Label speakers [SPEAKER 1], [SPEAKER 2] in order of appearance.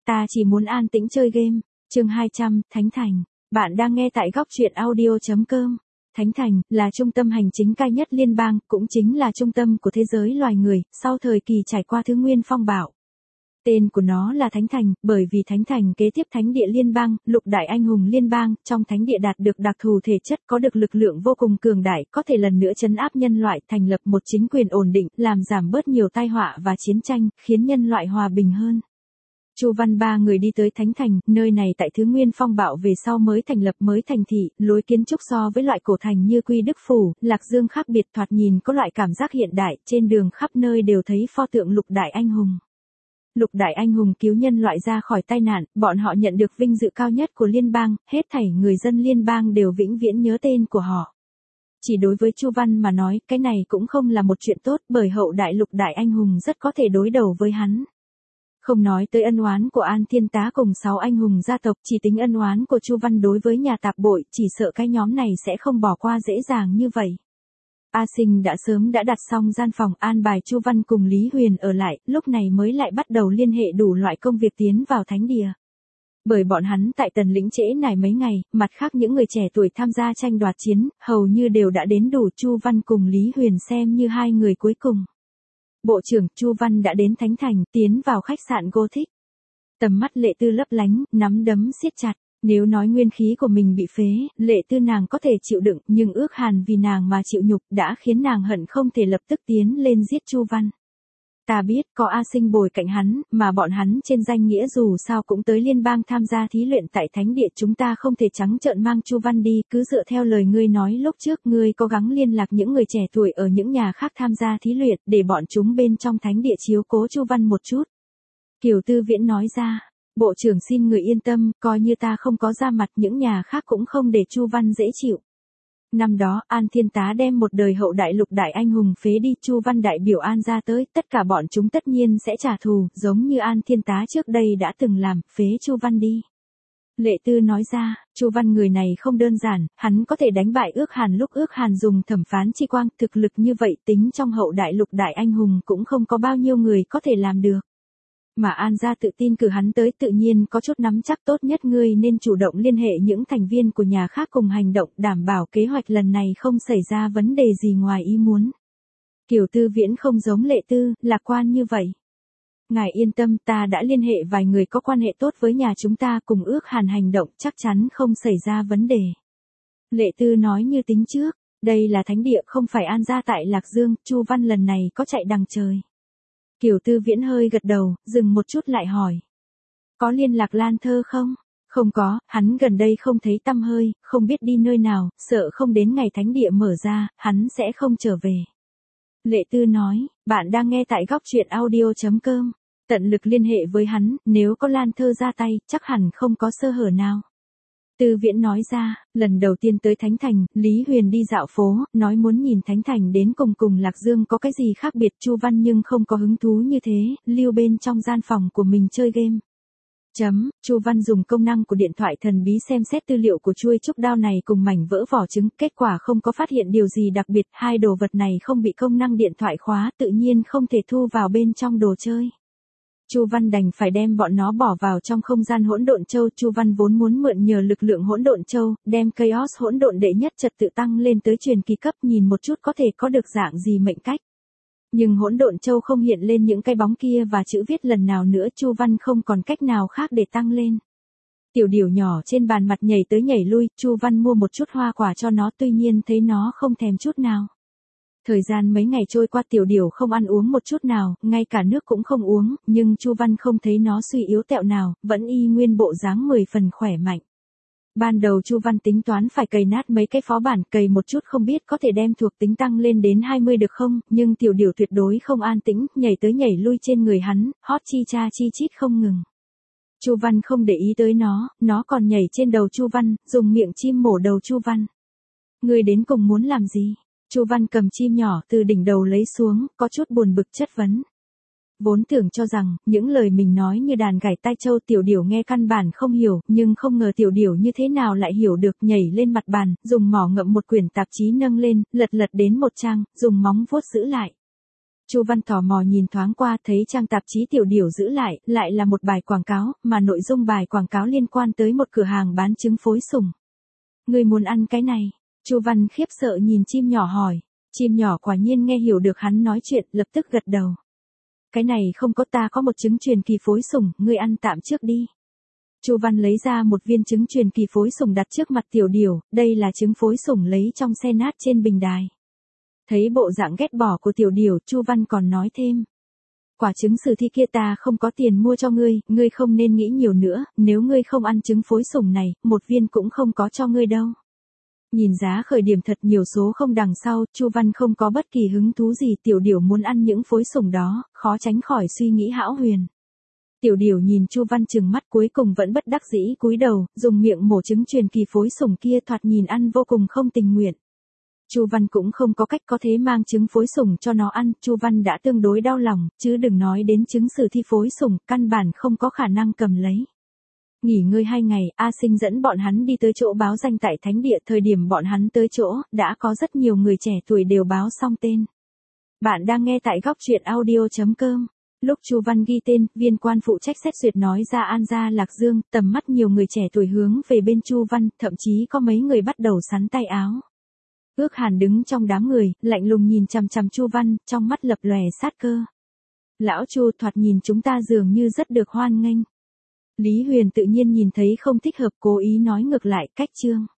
[SPEAKER 1] Ta chỉ muốn an tĩnh chơi game. Chương 200, Thánh Thành. Bạn đang nghe tại góc truyện audio.com. Thánh Thành là trung tâm hành chính cao nhất liên bang, cũng chính là trung tâm của thế giới loài người, sau thời kỳ trải qua Thứ Nguyên phong bạo. Tên của nó là Thánh Thành, bởi vì Thánh Thành kế tiếp Thánh địa liên bang, lục đại anh hùng liên bang, trong Thánh địa đạt được đặc thù thể chất, có được lực lượng vô cùng cường đại, có thể lần nữa trấn áp nhân loại, thành lập một chính quyền ổn định, làm giảm bớt nhiều tai họa và chiến tranh, khiến nhân loại hòa bình hơn. Chu Văn ba người đi tới Thánh Thành, nơi này tại Thứ Nguyên phong bạo về sau mới thành lập mới thành thị, lối kiến trúc so với loại cổ thành như Quy Đức Phủ, Lạc Dương khác biệt, thoạt nhìn có loại cảm giác hiện đại, trên đường khắp nơi đều thấy pho tượng lục đại anh hùng. Lục đại anh hùng cứu nhân loại ra khỏi tai nạn, bọn họ nhận được vinh dự cao nhất của liên bang, hết thảy người dân liên bang đều vĩnh viễn nhớ tên của họ. Chỉ đối với Chu Văn mà nói, cái này cũng không là một chuyện tốt, bởi hậu đại lục đại anh hùng rất có thể đối đầu với hắn. Không nói tới ân oán của An Thiên Tá cùng 6 anh hùng gia tộc, chỉ tính ân oán của Chu Văn đối với nhà tạp bội, chỉ sợ cái nhóm này sẽ không bỏ qua dễ dàng như vậy. A Sinh đã sớm đã đặt xong gian phòng, an bài Chu Văn cùng Lý Huyền ở lại, lúc này mới lại bắt đầu liên hệ đủ loại công việc tiến vào thánh địa. Bởi bọn hắn tại Tần Lĩnh trễ nải mấy ngày, mặt khác những người trẻ tuổi tham gia tranh đoạt chiến, hầu như đều đã đến đủ, Chu Văn cùng Lý Huyền xem như hai người cuối cùng. Bộ trưởng Chu Văn đã đến Thánh Thành, tiến vào khách sạn Gothic. Tầm mắt Lệ Tư lấp lánh, nắm đấm siết chặt. Nếu nói nguyên khí của mình bị phế, Lệ Tư nàng có thể chịu đựng, nhưng Ước Hàn vì nàng mà chịu nhục đã khiến nàng hận không thể lập tức tiến lên giết Chu Văn. Ta biết có A Sinh bồi cạnh hắn, mà bọn hắn trên danh nghĩa dù sao cũng tới liên bang tham gia thí luyện tại thánh địa, chúng ta không thể trắng trợn mang Chu Văn đi, cứ dựa theo lời ngươi nói lúc trước, ngươi cố gắng liên lạc những người trẻ tuổi ở những nhà khác tham gia thí luyện, để bọn chúng bên trong thánh địa chiếu cố Chu Văn một chút. Kiều Tư Viễn nói ra. Bộ trưởng xin người yên tâm, coi như ta không có ra mặt, những nhà khác cũng không để Chu Văn dễ chịu. Năm đó, An Thiên Tá đem một đời hậu đại lục đại anh hùng phế đi, Chu Văn đại biểu An ra tới, tất cả bọn chúng tất nhiên sẽ trả thù, giống như An Thiên Tá trước đây đã từng làm, phế Chu Văn đi. Lệ Tư nói ra, Chu Văn người này không đơn giản, hắn có thể đánh bại Ước Hàn lúc Ước Hàn dùng thẩm phán chi quang, thực lực như vậy tính trong hậu đại lục đại anh hùng cũng không có bao nhiêu người có thể làm được. Mà An gia tự tin cử hắn tới, tự nhiên có chút nắm chắc, tốt nhất ngươi nên chủ động liên hệ những thành viên của nhà khác cùng hành động, đảm bảo kế hoạch lần này không xảy ra vấn đề gì ngoài ý muốn. Kiều Tư Viễn không giống Lệ Tư, lạc quan như vậy. Ngài yên tâm, ta đã liên hệ vài người có quan hệ tốt với nhà chúng ta, cùng Ước Hàn hành động, chắc chắn không xảy ra vấn đề. Lệ Tư nói như tính trước, đây là thánh địa không phải An gia tại Lạc Dương, Chu Văn lần này có chạy đằng trời. Kiều Tư Viễn hơi gật đầu, dừng một chút lại hỏi. Có liên lạc Lan Thơ không? Không có, hắn gần đây không thấy tăm hơi, không biết đi nơi nào, sợ không đến ngày thánh địa mở ra, hắn sẽ không trở về. Lệ Tư nói, bạn đang nghe tại góc truyện audio.com. Tận lực liên hệ với hắn, nếu có Lan Thơ ra tay, chắc hẳn không có sơ hở nào. Tư Viễn nói ra, lần đầu tiên tới Thánh Thành, Lý Huyền đi dạo phố, nói muốn nhìn Thánh Thành đến cùng Lạc Dương có cái gì khác biệt, Chu Văn nhưng không có hứng thú như thế, lưu bên trong gian phòng của mình chơi game. Chu Văn dùng công năng của điện thoại thần bí xem xét tư liệu của chuôi trúc đao này cùng mảnh vỡ vỏ trứng, kết quả không có phát hiện điều gì đặc biệt, hai đồ vật này không bị công năng điện thoại khóa, tự nhiên không thể thu vào bên trong đồ chơi. Chu Văn đành phải đem bọn nó bỏ vào trong không gian hỗn độn châu. Chu Văn vốn muốn mượn nhờ lực lượng hỗn độn châu, đem Chaos hỗn độn đệ nhất trật tự tăng lên tới truyền kỳ cấp, nhìn một chút có thể có được dạng gì mệnh cách. Nhưng hỗn độn châu không hiện lên những cái bóng kia và chữ viết lần nào nữa, Chu Văn không còn cách nào khác để tăng lên. Tiểu điểu nhỏ trên bàn mặt nhảy tới nhảy lui, Chu Văn mua một chút hoa quả cho nó, tuy nhiên thấy nó không thèm chút nào. Thời gian mấy ngày trôi qua, tiểu điểu không ăn uống một chút nào, ngay cả nước cũng không uống, nhưng Chu Văn không thấy nó suy yếu tẹo nào, vẫn y nguyên bộ dáng 10 phần khỏe mạnh. Ban đầu Chu Văn tính toán phải cày nát mấy cái phó bản, cày một chút không biết có thể đem thuộc tính tăng lên đến 20 được không, nhưng tiểu điểu tuyệt đối không an tĩnh, nhảy tới nhảy lui trên người hắn, hót chi cha chi chít không ngừng. Chu Văn không để ý tới nó còn nhảy trên đầu Chu Văn, dùng miệng chim mổ đầu Chu Văn. Ngươi đến cùng muốn làm gì? Chu Văn cầm chim nhỏ từ đỉnh đầu lấy xuống, có chút buồn bực chất vấn. Vốn tưởng cho rằng, những lời mình nói như đàn gảy tai trâu, tiểu điểu nghe căn bản không hiểu, nhưng không ngờ tiểu điểu như thế nào lại hiểu được, nhảy lên mặt bàn, dùng mỏ ngậm một quyển tạp chí nâng lên, lật đến một trang, dùng móng vuốt giữ lại. Chu Văn tò mò nhìn thoáng qua, thấy trang tạp chí Tiểu Điểu giữ lại là một bài quảng cáo, mà nội dung bài quảng cáo liên quan tới một cửa hàng bán trứng phối sủng. Ngươi muốn ăn cái này? Chu Văn khiếp sợ nhìn chim nhỏ hỏi. Chim nhỏ quả nhiên nghe hiểu được hắn nói chuyện, lập tức gật đầu. Cái này không có, ta có một trứng truyền kỳ phối sủng, ngươi ăn tạm trước đi. Chu Văn lấy ra một viên trứng truyền kỳ phối sủng đặt trước mặt Tiểu Điểu, đây là trứng phối sủng lấy trong xe nát trên bình đài. Thấy bộ dạng ghét bỏ của Tiểu Điểu, Chu Văn còn nói thêm. Quả trứng sử thi kia ta không có tiền mua cho ngươi không nên nghĩ nhiều nữa, nếu ngươi không ăn trứng phối sủng này, một viên cũng không có cho ngươi đâu. Nhìn giá khởi điểm thật nhiều số không đằng sau, Chu Văn không có bất kỳ hứng thú gì, Tiểu Điểu muốn ăn những phối sủng đó, khó tránh khỏi suy nghĩ hão huyền. Tiểu Điểu nhìn Chu Văn trừng mắt, cuối cùng vẫn bất đắc dĩ cúi đầu, dùng miệng mổ trứng truyền kỳ phối sủng kia, thoạt nhìn ăn vô cùng không tình nguyện. Chu Văn cũng không có cách có thế mang trứng phối sủng cho nó ăn, Chu Văn đã tương đối đau lòng, chứ đừng nói đến trứng sử thi phối sủng, căn bản không có khả năng cầm lấy. Nghỉ ngơi 2 ngày, A Sinh dẫn bọn hắn đi tới chỗ báo danh tại thánh địa, thời điểm bọn hắn tới chỗ, đã có rất nhiều người trẻ tuổi đều báo xong tên. Bạn đang nghe tại góc truyện audio.com. Lúc Chu Văn ghi tên, viên quan phụ trách xét duyệt nói ra An Gia Lạc Dương, tầm mắt nhiều người trẻ tuổi hướng về bên Chu Văn, thậm chí có mấy người bắt đầu sắn tay áo. Ước Hàn đứng trong đám người, lạnh lùng nhìn chằm chằm Chu Văn, trong mắt lập lòe sát cơ. Lão Chu, thoạt nhìn chúng ta dường như rất được hoan nghênh. Lý Huyền tự nhiên nhìn thấy không thích hợp, cố ý nói ngược lại, cách chương.